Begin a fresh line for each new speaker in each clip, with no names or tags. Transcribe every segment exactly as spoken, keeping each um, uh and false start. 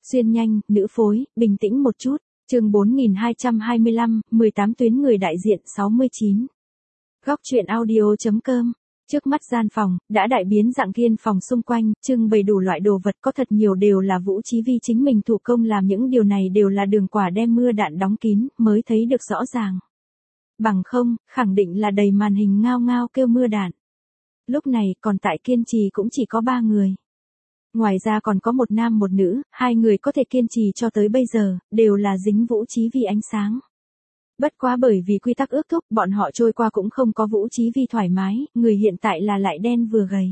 Xuyên nhanh, nữ phối, bình tĩnh một chút. Chương bốn nghìn hai trăm hai mươi lăm, mười tám tuyến người đại diện sáu mươi chín. Góc truyện audio.com. Trước mắt gian phòng, đã đại biến dạng thiên phòng xung quanh, trưng bày đủ loại đồ vật có thật nhiều đều là Vũ Chí Vi chính mình thủ công làm, những điều này đều là Đường Quả đem mưa đạn đóng kín, mới thấy được rõ ràng. Bằng không, khẳng định là đầy màn hình ngao ngao kêu mưa đạn. Lúc này, còn tại kiên trì cũng chỉ có ba người. Ngoài ra còn có một nam một nữ, hai người có thể kiên trì cho tới bây giờ, đều là dính Vũ Chí Vi ánh sáng. Bất quá bởi vì quy tắc ước thúc, bọn họ trôi qua cũng không có Vũ Chí Vi thoải mái, người hiện tại là lại đen vừa gầy.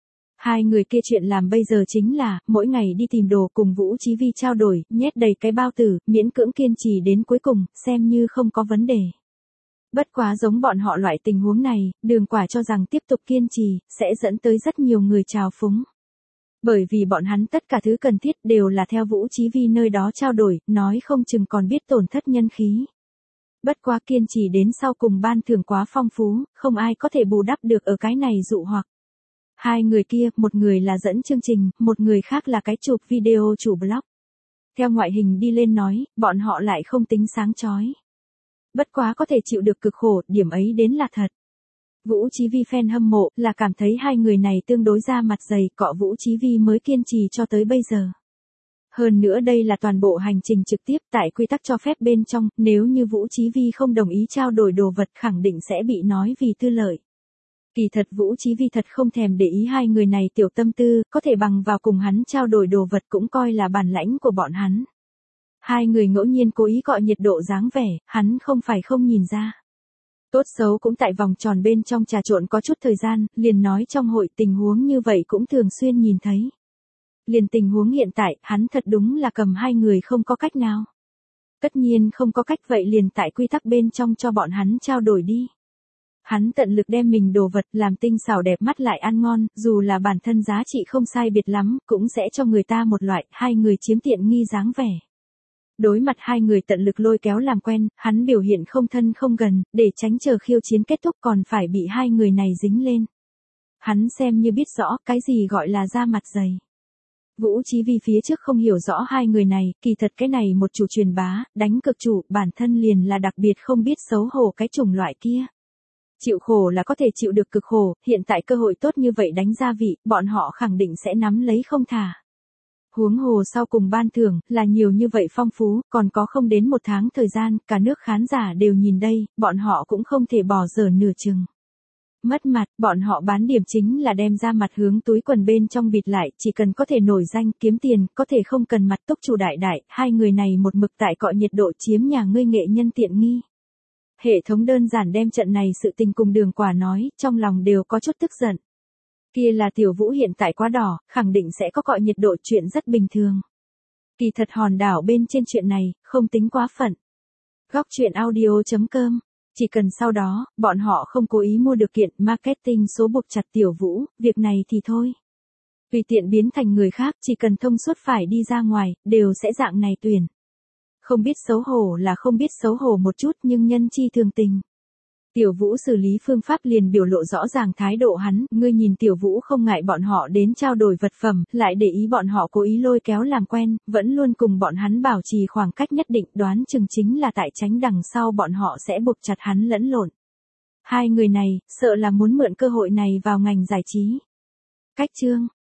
Hai người kia chuyện làm bây giờ chính là, mỗi ngày đi tìm đồ cùng Vũ Chí Vi trao đổi, nhét đầy cái bao tử, miễn cưỡng kiên trì đến cuối cùng, xem như không có vấn đề. Bất quá giống bọn họ loại tình huống này, Đường Quả cho rằng tiếp tục kiên trì, sẽ dẫn tới rất nhiều người trào phúng. Bởi vì bọn hắn tất cả thứ cần thiết đều là theo Vũ Chí Vi nơi đó trao đổi, nói không chừng còn biết tổn thất nhân khí. Bất quá kiên trì đến sau cùng ban thưởng quá phong phú, không ai có thể bù đắp được ở cái này dụ hoặc. Hai người kia, một người là dẫn chương trình, một người khác là cái chụp video chủ blog. Theo ngoại hình đi lên nói, bọn họ lại không tính sáng chói. Bất quá có thể chịu được cực khổ, điểm ấy đến là thật. Vũ Chí Vi fan hâm mộ là cảm thấy hai người này tương đối ra mặt dày, cọ Vũ Chí Vi mới kiên trì cho tới bây giờ. Hơn nữa đây là toàn bộ hành trình trực tiếp tại quy tắc cho phép bên trong, nếu như Vũ Chí Vi không đồng ý trao đổi đồ vật khẳng định sẽ bị nói vì tư lợi. Kỳ thật Vũ Chí Vi thật không thèm để ý hai người này tiểu tâm tư, có thể bằng vào cùng hắn trao đổi đồ vật cũng coi là bản lãnh của bọn hắn. Hai người ngẫu nhiên cố ý gọi nhiệt độ dáng vẻ, hắn không phải không nhìn ra. Tốt xấu cũng tại vòng tròn bên trong trà trộn có chút thời gian, liền nói trong hội tình huống như vậy cũng thường xuyên nhìn thấy. Liền tình huống hiện tại, hắn thật đúng là cầm hai người không có cách nào. Tất nhiên không có cách vậy liền tại quy tắc bên trong cho bọn hắn trao đổi đi. Hắn tận lực đem mình đồ vật làm tinh xảo đẹp mắt lại ăn ngon, dù là bản thân giá trị không sai biệt lắm, cũng sẽ cho người ta một loại hai người chiếm tiện nghi dáng vẻ. Đối mặt hai người tận lực lôi kéo làm quen, hắn biểu hiện không thân không gần, để tránh chờ khiêu chiến kết thúc còn phải bị hai người này dính lên. Hắn xem như biết rõ cái gì gọi là da mặt dày. Vũ Chí Vi phía trước không hiểu rõ hai người này, kỳ thật cái này một chủ truyền bá, đánh cực chủ, bản thân liền là đặc biệt không biết xấu hổ cái chủng loại kia. Chịu khổ là có thể chịu được cực khổ, hiện tại cơ hội tốt như vậy đánh gia vị, bọn họ khẳng định sẽ nắm lấy không thả. Huống hồ sau cùng ban thưởng, là nhiều như vậy phong phú, còn có không đến một tháng thời gian, cả nước khán giả đều nhìn đây, bọn họ cũng không thể bỏ dở nửa chừng. Mất mặt, bọn họ bán điểm chính là đem ra mặt hướng túi quần bên trong bịt lại, chỉ cần có thể nổi danh, kiếm tiền, có thể không cần mặt túc chủ đại đại, hai người này một mực tại cọ nhiệt độ chiếm nhà ngươi nghệ nhân tiện nghi. Hệ thống đơn giản đem trận này sự tình cùng Đường Quả nói, trong lòng đều có chút tức giận. Kia là Tiểu Vũ hiện tại quá đỏ, khẳng định sẽ có cọ nhiệt độ, chuyện rất bình thường. Kỳ thật hòn đảo bên trên chuyện này, không tính quá phận. Góc truyện audio.com. Chỉ cần sau đó, bọn họ không cố ý mua được kiện marketing số buộc chặt Tiểu Vũ, việc này thì thôi. Tùy tiện biến thành người khác, chỉ cần thông suốt phải đi ra ngoài, đều sẽ dạng này tuyển. Không biết xấu hổ là không biết xấu hổ một chút nhưng nhân chi thường tình. Tiểu Vũ xử lý phương pháp liền biểu lộ rõ ràng thái độ hắn, ngươi nhìn Tiểu Vũ không ngại bọn họ đến trao đổi vật phẩm, lại để ý bọn họ cố ý lôi kéo làm quen, vẫn luôn cùng bọn hắn bảo trì khoảng cách nhất định, đoán chừng chính là tại tránh đằng sau bọn họ sẽ buộc chặt hắn lẫn lộn. Hai người này, sợ là muốn mượn cơ hội này vào ngành giải trí. Cách chương